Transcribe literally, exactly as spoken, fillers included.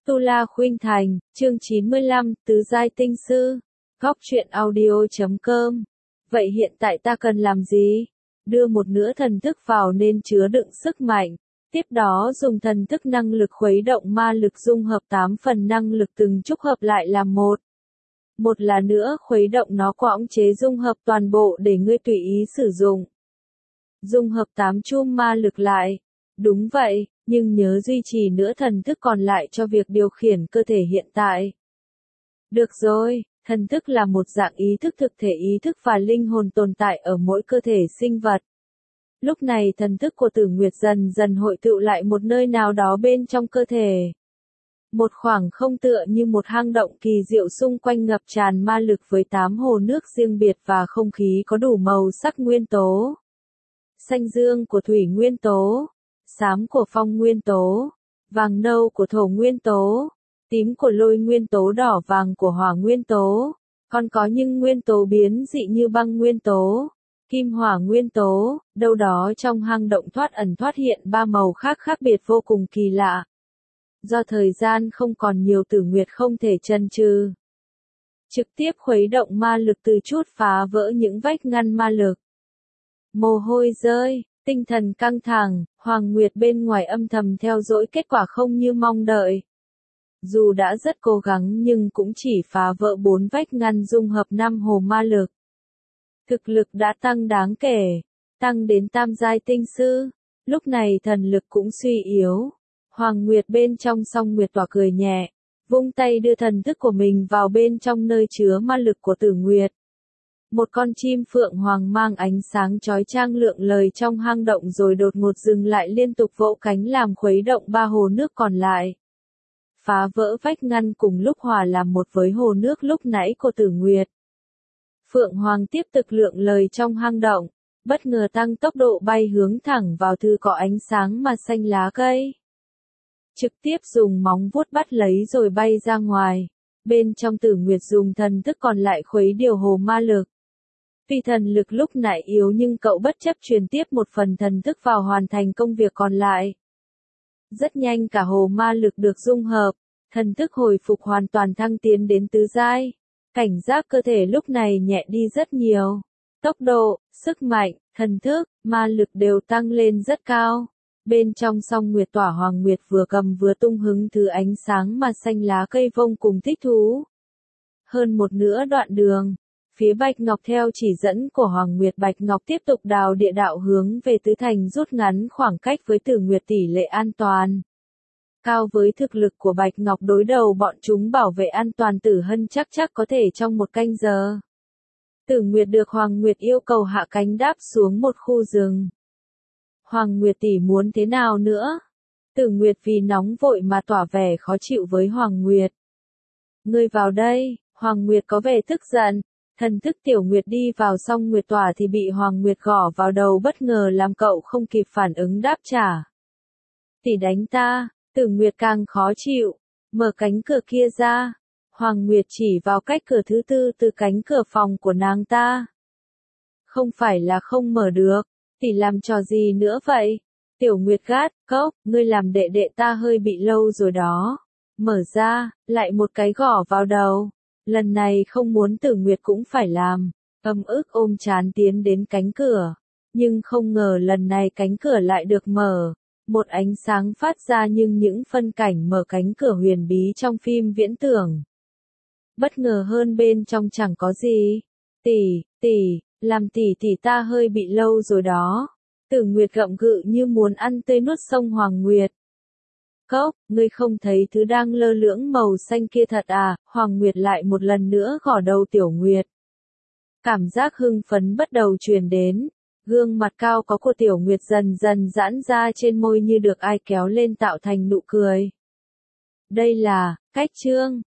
Tu La Khuynh Thành, chương chín mươi lăm, Tứ Giai Tinh Sư. Góc truyện audio chấm com. Vậy hiện tại ta cần làm gì? Đưa một nửa thần thức vào nên chứa đựng sức mạnh. Tiếp đó dùng thần thức năng lực khuấy động ma lực dung hợp tám phần năng lực từng chút hợp lại làm một. Một là nữa khuấy động nó quõng chế dung hợp toàn bộ để ngươi tùy ý sử dụng. Dung hợp tám chum ma lực lại. Đúng vậy, nhưng nhớ duy trì nữa thần thức còn lại cho việc điều khiển cơ thể hiện tại. Được rồi, thần thức là một dạng ý thức thực thể ý thức và linh hồn tồn tại ở mỗi cơ thể sinh vật. Lúc này thần thức của Tử Nguyệt dần dần hội tụ lại một nơi nào đó bên trong cơ thể. Một khoảng không tựa như một hang động kỳ diệu xung quanh ngập tràn ma lực với tám hồ nước riêng biệt và không khí có đủ màu sắc nguyên tố. Xanh dương của thủy nguyên tố, xám của phong nguyên tố, vàng nâu của thổ nguyên tố, tím của lôi nguyên tố, đỏ vàng của hỏa nguyên tố, còn có những nguyên tố biến dị như băng nguyên tố, kim hỏa nguyên tố, đâu đó trong hang động thoát ẩn thoát hiện ba màu khác khác biệt vô cùng kỳ lạ. Do thời gian không còn nhiều, Tử Nguyệt không thể chần chừ, trực tiếp khuấy động ma lực từ chút phá vỡ những vách ngăn ma lực. Mồ hôi rơi, tinh thần căng thẳng, Hoàng Nguyệt bên ngoài âm thầm theo dõi kết quả không như mong đợi. Dù đã rất cố gắng nhưng cũng chỉ phá vỡ bốn vách ngăn dung hợp năm hồ ma lực. Thực lực đã tăng đáng kể, tăng đến tam giai tinh sư, lúc này thần lực cũng suy yếu. Hoàng Nguyệt bên trong Song Nguyệt tỏa cười nhẹ, vung tay đưa thần thức của mình vào bên trong nơi chứa ma lực của Tử Nguyệt. Một con chim phượng hoàng mang ánh sáng chói chang lượn lờ trong hang động rồi đột ngột dừng lại, liên tục vỗ cánh làm khuấy động ba hồ nước còn lại. Phá vỡ vách ngăn cùng lúc hòa làm một với hồ nước lúc nãy của Tử Nguyệt. Phượng hoàng tiếp tục lượn lờ trong hang động, bất ngờ tăng tốc độ bay hướng thẳng vào thứ có ánh sáng mà xanh lá cây. Trực tiếp dùng móng vuốt bắt lấy rồi bay ra ngoài. Bên trong Tử Nguyệt dùng thần thức còn lại khuấy điều hồ ma lực. Vì thần lực lúc nãy yếu nhưng cậu bất chấp truyền tiếp một phần thần thức vào hoàn thành công việc còn lại. Rất nhanh cả hồ ma lực được dung hợp, thần thức hồi phục hoàn toàn, thăng tiến đến tứ giai. Cảnh giác cơ thể lúc này nhẹ đi rất nhiều. Tốc độ, sức mạnh, thần thức, ma lực đều tăng lên rất cao. Bên trong Song Nguyệt tỏa, Hoàng Nguyệt vừa cầm vừa tung hứng thứ ánh sáng mà xanh lá cây vông cùng thích thú. Hơn một nửa đoạn đường, phía Bạch Ngọc theo chỉ dẫn của Hoàng Nguyệt, Bạch Ngọc tiếp tục đào địa đạo hướng về Tứ Thành, rút ngắn khoảng cách với Tử Nguyệt tỷ lệ an toàn. Cao với thực lực của Bạch Ngọc đối đầu bọn chúng bảo vệ an toàn Tử Hân chắc chắc có thể trong một canh giờ. Tử Nguyệt được Hoàng Nguyệt yêu cầu hạ cánh đáp xuống một khu rừng. Hoàng Nguyệt tỷ muốn thế nào nữa? Tử Nguyệt vì nóng vội mà tỏ vẻ khó chịu với Hoàng Nguyệt. Ngươi vào đây, Hoàng Nguyệt có vẻ tức giận. Thần thức Tiểu Nguyệt đi vào Song Nguyệt tỏa thì bị Hoàng Nguyệt gõ vào đầu, bất ngờ làm cậu không kịp phản ứng đáp trả. Tỷ đánh ta, Tử Nguyệt càng khó chịu. Mở cánh cửa kia ra. Hoàng Nguyệt chỉ vào cách cửa thứ tư từ cánh cửa phòng của nàng ta. Không phải là không mở được. Tỷ làm trò gì nữa vậy? Tiểu Nguyệt gắt, cốc, ngươi làm đệ đệ ta hơi bị lâu rồi đó. Mở ra, lại một cái gõ vào đầu. Lần này không muốn Tử Nguyệt cũng phải làm. Ấm ức ôm chán tiến đến cánh cửa. Nhưng không ngờ lần này cánh cửa lại được mở. Một ánh sáng phát ra nhưng những phân cảnh mở cánh cửa huyền bí trong phim viễn tưởng. Bất ngờ hơn bên trong chẳng có gì. Tỷ, tỷ, làm tỷ tỷ ta hơi bị lâu rồi đó. Tử Nguyệt gậm gự như muốn ăn tươi nuốt sống Hoàng Nguyệt. Cốc, ngươi không thấy thứ đang lơ lửng màu xanh kia thật à? Hoàng Nguyệt lại một lần nữa gõ đầu Tiểu Nguyệt. Cảm giác hưng phấn bắt đầu truyền đến. Gương mặt cao có của Tiểu Nguyệt dần dần giãn ra trên môi như được ai kéo lên tạo thành nụ cười. Đây là cách chương.